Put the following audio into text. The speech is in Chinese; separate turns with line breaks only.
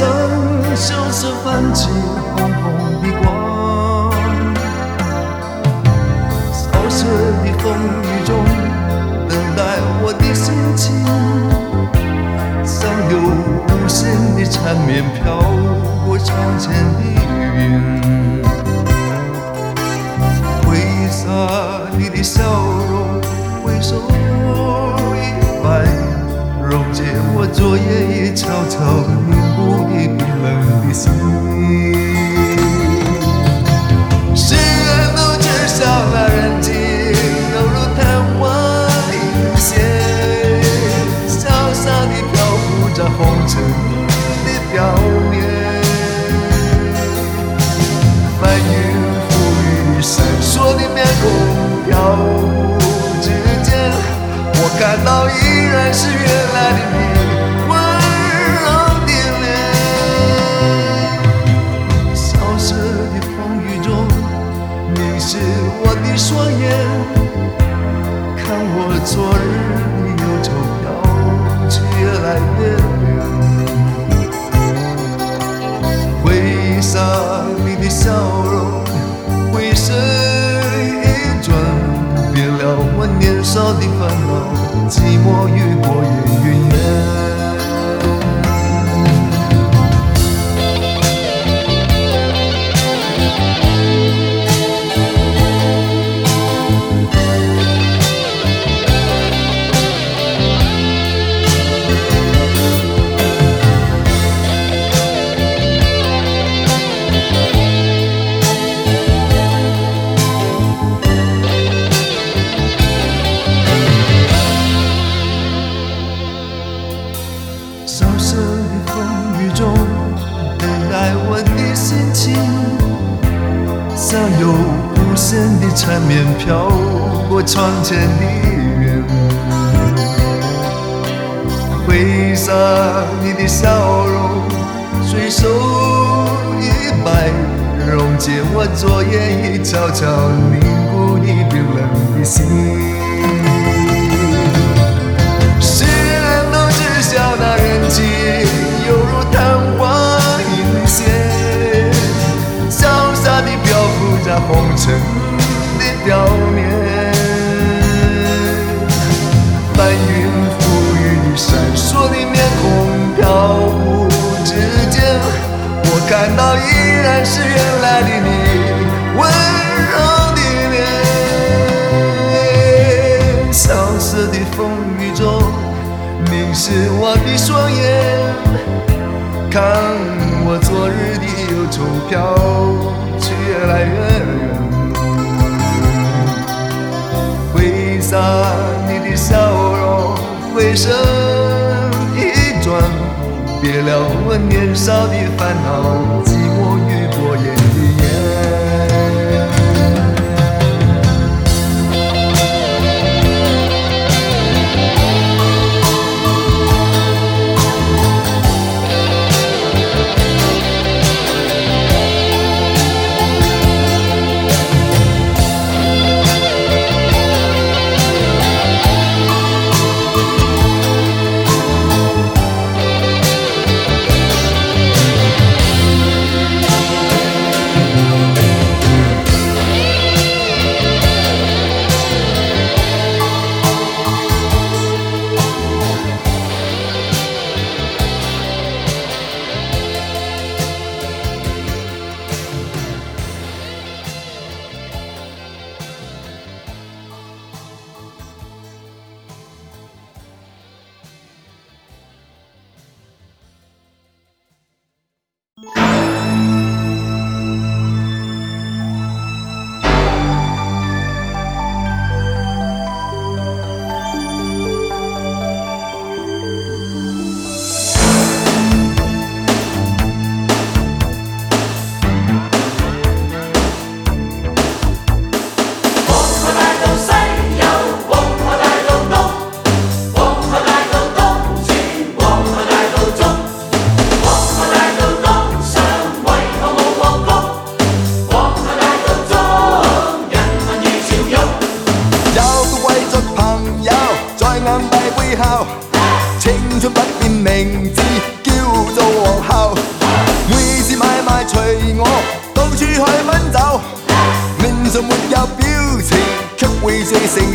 上袖手泛起红红的光，萧瑟的风雨中等待我的心情，像有无限的缠绵飘过窗前的云，挥洒你的笑容，挥手一摆，溶解我昨夜已悄悄凝固的冰冷的心。世人都知晓那人情，犹如昙花一现，潇洒地漂浮在红尘的表面。翻云覆雨，闪烁的面孔飘忽之间，我看到依然是原来的你，温柔的脸。萧瑟的风雨中凝视我的双眼，看我昨日的忧愁飘去越来越远，挥洒你的笑容，回身一转，别了我年少的烦恼，寂寞与过眼云烟。萧瑟的风雨中等待我的心情，像有无限的缠绵飘过窗前的云，挥洒你的笑容，随手一摆，溶解我昨夜已悄悄凝固的冰冷的心。那人情犹如昙花一现，潇洒地漂浮在红尘的表面。翻云覆雨，闪烁的面孔飘忽之间，我看到依然是原来的你，温柔的脸。萧瑟的风雨中凝视我的双眼，看我昨日的忧愁飘去越来越远，挥洒你的笑容，回身一转，别了我年少的烦恼，寂寞与过眼云烟。青春不變名字，叫做皇后。 隨我到處去奔走，面上沒有表情，卻會醉成